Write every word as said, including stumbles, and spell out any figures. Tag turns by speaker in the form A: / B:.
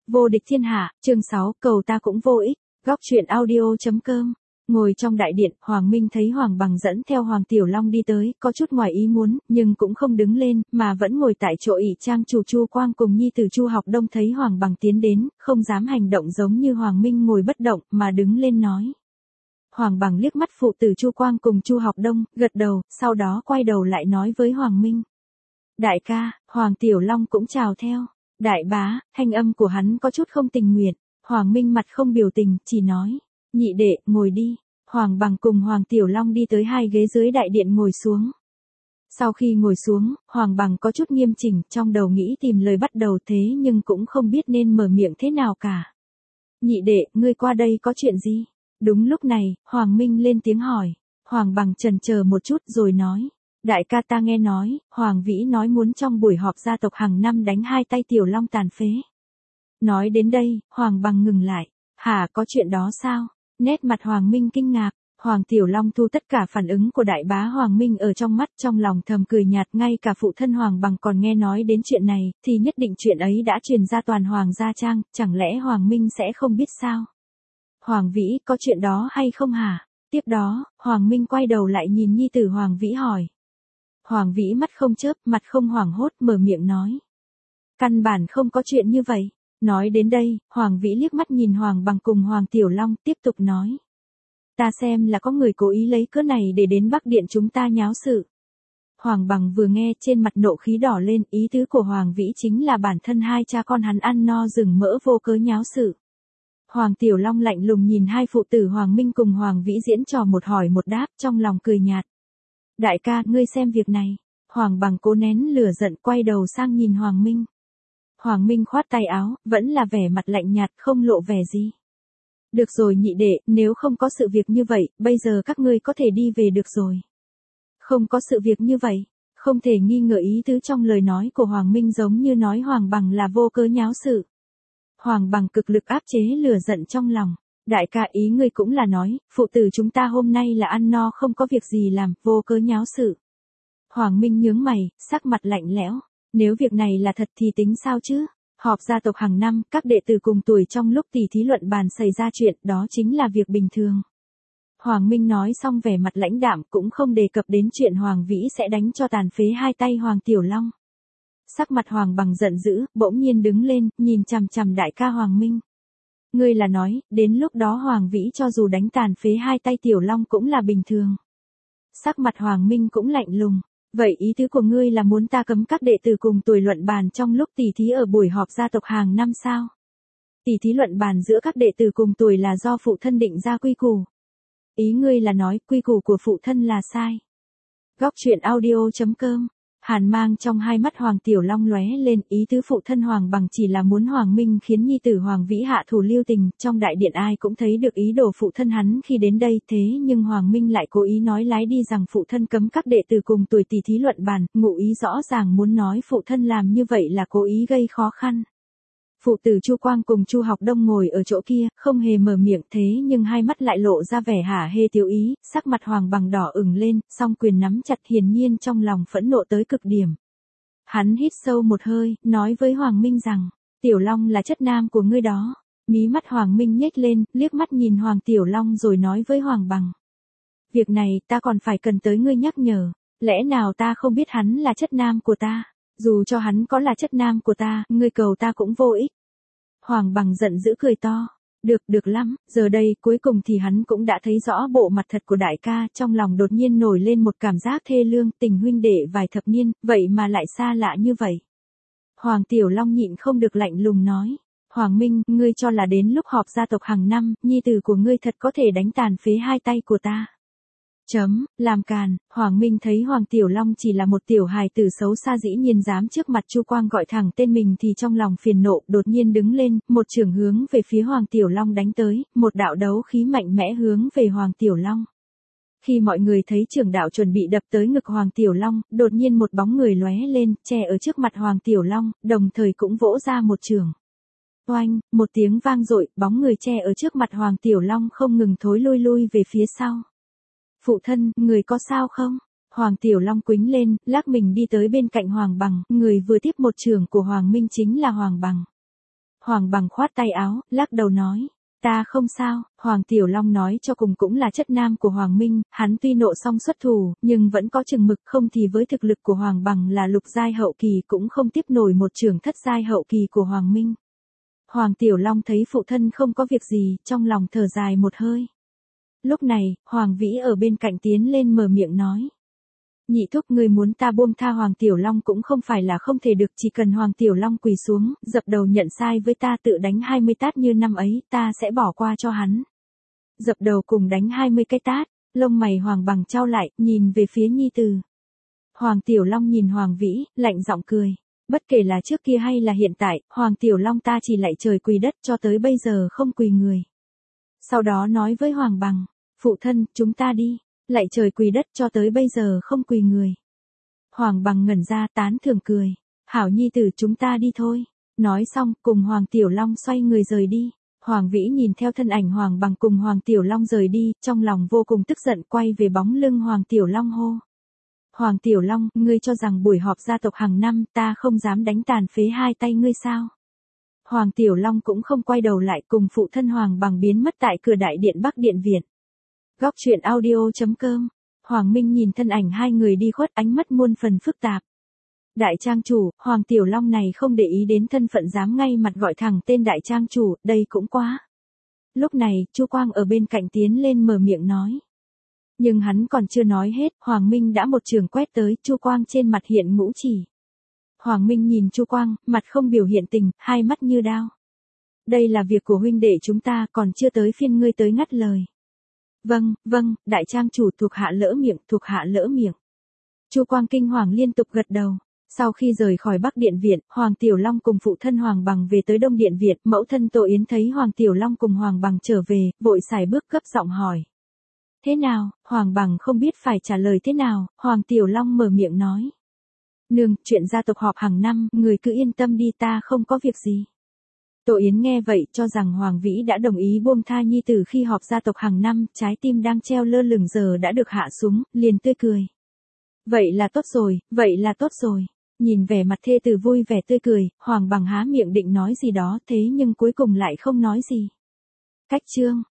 A: Vô địch thiên hạ, chương sáu, cầu ta cũng vô ích. Góc truyện audio.com. Ngồi trong đại điện, Hoàng Minh thấy Hoàng Bằng dẫn theo Hoàng Tiểu Long đi tới, có chút ngoài ý muốn, nhưng cũng không đứng lên, mà vẫn ngồi tại chỗ ỷ trang chủ Chu Quang cùng nhi tử Chu Học Đông thấy Hoàng Bằng tiến đến, không dám hành động giống như Hoàng Minh ngồi bất động, mà đứng lên nói. Hoàng Bằng liếc mắt phụ tử Chu Quang cùng Chu Học Đông, gật đầu, sau đó quay đầu lại nói với Hoàng Minh. Đại ca, Hoàng Tiểu Long cũng chào theo. Đại bá, thanh âm của hắn có chút không tình nguyện. Hoàng Minh mặt không biểu tình, chỉ nói. Nhị đệ, ngồi đi. Hoàng Bằng cùng Hoàng Tiểu Long đi tới hai ghế dưới đại điện ngồi xuống. Sau khi ngồi xuống, Hoàng Bằng có chút nghiêm chỉnh, trong đầu nghĩ tìm lời bắt đầu thế nhưng cũng không biết nên mở miệng thế nào cả. Nhị đệ, ngươi qua đây có chuyện gì? Đúng lúc này, Hoàng Minh lên tiếng hỏi. Hoàng Bằng chần chờ một chút rồi nói. Đại ca ta nghe nói, Hoàng Vĩ nói muốn trong buổi họp gia tộc hàng năm đánh hai tay Tiểu Long tàn phế. Nói đến đây, Hoàng Bằng ngừng lại. Hả, có chuyện đó sao? Nét mặt Hoàng Minh kinh ngạc. Hoàng Tiểu Long thu tất cả phản ứng của đại bá Hoàng Minh ở trong mắt, trong lòng thầm cười nhạt, ngay cả phụ thân Hoàng Bằng còn nghe nói đến chuyện này, thì nhất định chuyện ấy đã truyền ra toàn Hoàng gia trang, chẳng lẽ Hoàng Minh sẽ không biết sao? Hoàng Vĩ, có chuyện đó hay không hả? Tiếp đó, Hoàng Minh quay đầu lại nhìn nhi tử Hoàng Vĩ hỏi. Hoàng Vĩ mắt không chớp, mặt không hoảng hốt, mở miệng nói. Căn bản không có chuyện như vậy. Nói đến đây, Hoàng Vĩ liếc mắt nhìn Hoàng Bằng cùng Hoàng Tiểu Long, tiếp tục nói. Ta xem là có người cố ý lấy cớ này để đến Bắc Điện chúng ta nháo sự. Hoàng Bằng vừa nghe, trên mặt nộ khí đỏ lên, ý tứ của Hoàng Vĩ chính là bản thân hai cha con hắn ăn no rừng mỡ vô cớ nháo sự. Hoàng Tiểu Long lạnh lùng nhìn hai phụ tử Hoàng Minh cùng Hoàng Vĩ diễn trò một hỏi một đáp, trong lòng cười nhạt. Đại ca, ngươi xem việc này. Hoàng Bằng cố nén lửa giận, quay đầu sang nhìn Hoàng Minh. Hoàng Minh khoát tay áo, vẫn là vẻ mặt lạnh nhạt, không lộ vẻ gì. Được rồi nhị đệ, nếu không có sự việc như vậy, bây giờ các ngươi có thể đi về được rồi. Không có sự việc như vậy, không thể nghi ngờ ý tứ trong lời nói của Hoàng Minh giống như nói Hoàng Bằng là vô cớ nháo sự. Hoàng Bằng cực lực áp chế lửa giận trong lòng. Đại ca, ý ngươi cũng là nói, phụ tử chúng ta hôm nay là ăn no không có việc gì làm, vô cớ nháo sự. Hoàng Minh nhướng mày, sắc mặt lạnh lẽo. Nếu việc này là thật thì tính sao chứ? Họp gia tộc hàng năm, các đệ tử cùng tuổi trong lúc tỉ thí luận bàn xảy ra chuyện, đó chính là việc bình thường. Hoàng Minh nói xong vẻ mặt lãnh đạm, cũng không đề cập đến chuyện Hoàng Vĩ sẽ đánh cho tàn phế hai tay Hoàng Tiểu Long. Sắc mặt Hoàng Bằng giận dữ, bỗng nhiên đứng lên, nhìn chằm chằm đại ca Hoàng Minh. Ngươi là nói, đến lúc đó Hoàng Vĩ cho dù đánh tàn phế hai tay Tiểu Long cũng là bình thường. Sắc mặt Hoàng Minh cũng lạnh lùng. Vậy ý tứ của ngươi là muốn ta cấm các đệ tử cùng tuổi luận bàn trong lúc tỉ thí ở buổi họp gia tộc hàng năm sao? Tỉ thí luận bàn giữa các đệ tử cùng tuổi là do phụ thân định ra quy củ. Ý ngươi là nói quy củ của phụ thân là sai. Góc truyện audio.com. Hàn mang trong hai mắt Hoàng Tiểu Long lóe lên, ý tứ phụ thân Hoàng Bằng chỉ là muốn Hoàng Minh khiến nhi tử Hoàng Vĩ hạ thủ lưu tình, trong đại điện ai cũng thấy được ý đồ phụ thân hắn khi đến đây, thế nhưng Hoàng Minh lại cố ý nói lái đi rằng phụ thân cấm các đệ tử cùng tuổi tỉ thí luận bàn, ngụ ý rõ ràng muốn nói phụ thân làm như vậy là cố ý gây khó khăn. Phụ tử Chu Quang cùng Chu Học Đông ngồi ở chỗ kia, không hề mở miệng thế nhưng hai mắt lại lộ ra vẻ hả hê thiếu ý, sắc mặt Hoàng Bằng đỏ ửng lên, song quyền nắm chặt, hiển nhiên trong lòng phẫn nộ tới cực điểm. Hắn hít sâu một hơi, nói với Hoàng Minh rằng, Tiểu Long là chất nam của ngươi đó. Mí mắt Hoàng Minh nhếch lên, liếc mắt nhìn Hoàng Tiểu Long rồi nói với Hoàng Bằng. Việc này ta còn phải cần tới ngươi nhắc nhở, lẽ nào ta không biết hắn là chất nam của ta? Dù cho hắn có là chất nam của ta, ngươi cầu ta cũng vô ích. Hoàng Bằng giận dữ cười to. Được, được lắm, giờ đây cuối cùng thì hắn cũng đã thấy rõ bộ mặt thật của đại ca, trong lòng đột nhiên nổi lên một cảm giác thê lương, tình huynh đệ vài thập niên, vậy mà lại xa lạ như vậy. Hoàng Tiểu Long nhịn không được lạnh lùng nói. Hoàng Minh, ngươi cho là đến lúc họp gia tộc hàng năm, nhi tử của ngươi thật có thể đánh tàn phế hai tay của ta. Chấm, làm càn. Hoàng Minh thấy Hoàng Tiểu Long chỉ là một tiểu hài tử xấu xa dĩ nhiên dám trước mặt Chu Quang gọi thẳng tên mình thì trong lòng phiền nộ, đột nhiên đứng lên, một chưởng hướng về phía Hoàng Tiểu Long đánh tới, một đạo đấu khí mạnh mẽ hướng về Hoàng Tiểu Long. Khi mọi người thấy chưởng đạo chuẩn bị đập tới ngực Hoàng Tiểu Long, đột nhiên một bóng người lóe lên, che ở trước mặt Hoàng Tiểu Long, đồng thời cũng vỗ ra một chưởng. Oanh, một tiếng vang dội, bóng người che ở trước mặt Hoàng Tiểu Long không ngừng thối lui lui về phía sau. Phụ thân, người có sao không? Hoàng Tiểu Long quĩnh lên, lắc mình đi tới bên cạnh Hoàng Bằng, người vừa tiếp một chưởng của Hoàng Minh chính là Hoàng Bằng. Hoàng Bằng khoát tay áo, lắc đầu nói. Ta không sao, Hoàng Tiểu Long nói cho cùng cũng là chất nam của Hoàng Minh, hắn tuy nộ song xuất thủ, nhưng vẫn có chừng mực, không thì với thực lực của Hoàng Bằng là lục giai hậu kỳ cũng không tiếp nổi một trưởng thất giai hậu kỳ của Hoàng Minh. Hoàng Tiểu Long thấy phụ thân không có việc gì, trong lòng thở dài một hơi. Lúc này, Hoàng Vĩ ở bên cạnh tiến lên mở miệng nói. Nhị thúc, người muốn ta buông tha Hoàng Tiểu Long cũng không phải là không thể được, chỉ cần Hoàng Tiểu Long quỳ xuống, dập đầu nhận sai với ta, tự đánh hai mươi tát như năm ấy, ta sẽ bỏ qua cho hắn. Dập đầu cùng đánh hai mươi cái tát, lông mày Hoàng Bằng chau lại, nhìn về phía nhi tử. Hoàng Tiểu Long nhìn Hoàng Vĩ, lạnh giọng cười. Bất kể là trước kia hay là hiện tại, Hoàng Tiểu Long ta chỉ lạy trời quỳ đất cho tới bây giờ không quỳ người. Sau đó nói với Hoàng Bằng, phụ thân, chúng ta đi. Lạy trời quỳ đất cho tới bây giờ không quỳ người. Hoàng Bằng ngẩn ra tán thưởng cười. Hảo nhi tử, chúng ta đi thôi. Nói xong, cùng Hoàng Tiểu Long xoay người rời đi. Hoàng Vĩ nhìn theo thân ảnh Hoàng Bằng cùng Hoàng Tiểu Long rời đi, trong lòng vô cùng tức giận, quay về bóng lưng Hoàng Tiểu Long hô. Hoàng Tiểu Long, ngươi cho rằng buổi họp gia tộc hàng năm ta không dám đánh tàn phế hai tay ngươi sao? Hoàng Tiểu Long cũng không quay đầu lại, cùng phụ thân Hoàng Bằng biến mất tại cửa đại điện Bắc Điện Viện. Góc truyện audio chấm com. Hoàng Minh nhìn thân ảnh hai người đi khuất, ánh mắt muôn phần phức tạp. Đại trang chủ, Hoàng Tiểu Long này không để ý đến thân phận, dám ngay mặt gọi thẳng tên đại trang chủ, đây cũng quá. Lúc này, Chu Quang ở bên cạnh tiến lên mở miệng nói. Nhưng hắn còn chưa nói hết, Hoàng Minh đã một trường quét tới, Chu Quang trên mặt hiện ngũ chỉ. Hoàng Minh nhìn Chu Quang, mặt không biểu hiện tình, hai mắt như đao. Đây là việc của huynh đệ chúng ta, còn chưa tới phiên ngươi tới ngắt lời. Vâng, vâng, đại trang chủ, thuộc hạ lỡ miệng, thuộc hạ lỡ miệng. Chu Quang kinh hoàng liên tục gật đầu. Sau khi rời khỏi Bắc Điện Viện, Hoàng Tiểu Long cùng phụ thân Hoàng Bằng về tới Đông Điện Viện, mẫu thân Tô Yến thấy Hoàng Tiểu Long cùng Hoàng Bằng trở về, vội sải bước gấp giọng hỏi. Thế nào? Hoàng Bằng không biết phải trả lời thế nào, Hoàng Tiểu Long mở miệng nói. Nương, chuyện gia tộc họp hàng năm, người cứ yên tâm đi, ta không có việc gì. Tô Yến nghe vậy cho rằng Hoàng Vĩ đã đồng ý buông tha nhi tử khi họp gia tộc hàng năm, trái tim đang treo lơ lửng giờ đã được hạ xuống, liền tươi cười. Vậy là tốt rồi, vậy là tốt rồi. Nhìn vẻ mặt thê tử vui vẻ tươi cười, Hoàng Bằng há miệng định nói gì đó, thế nhưng cuối cùng lại không nói gì. Cách chương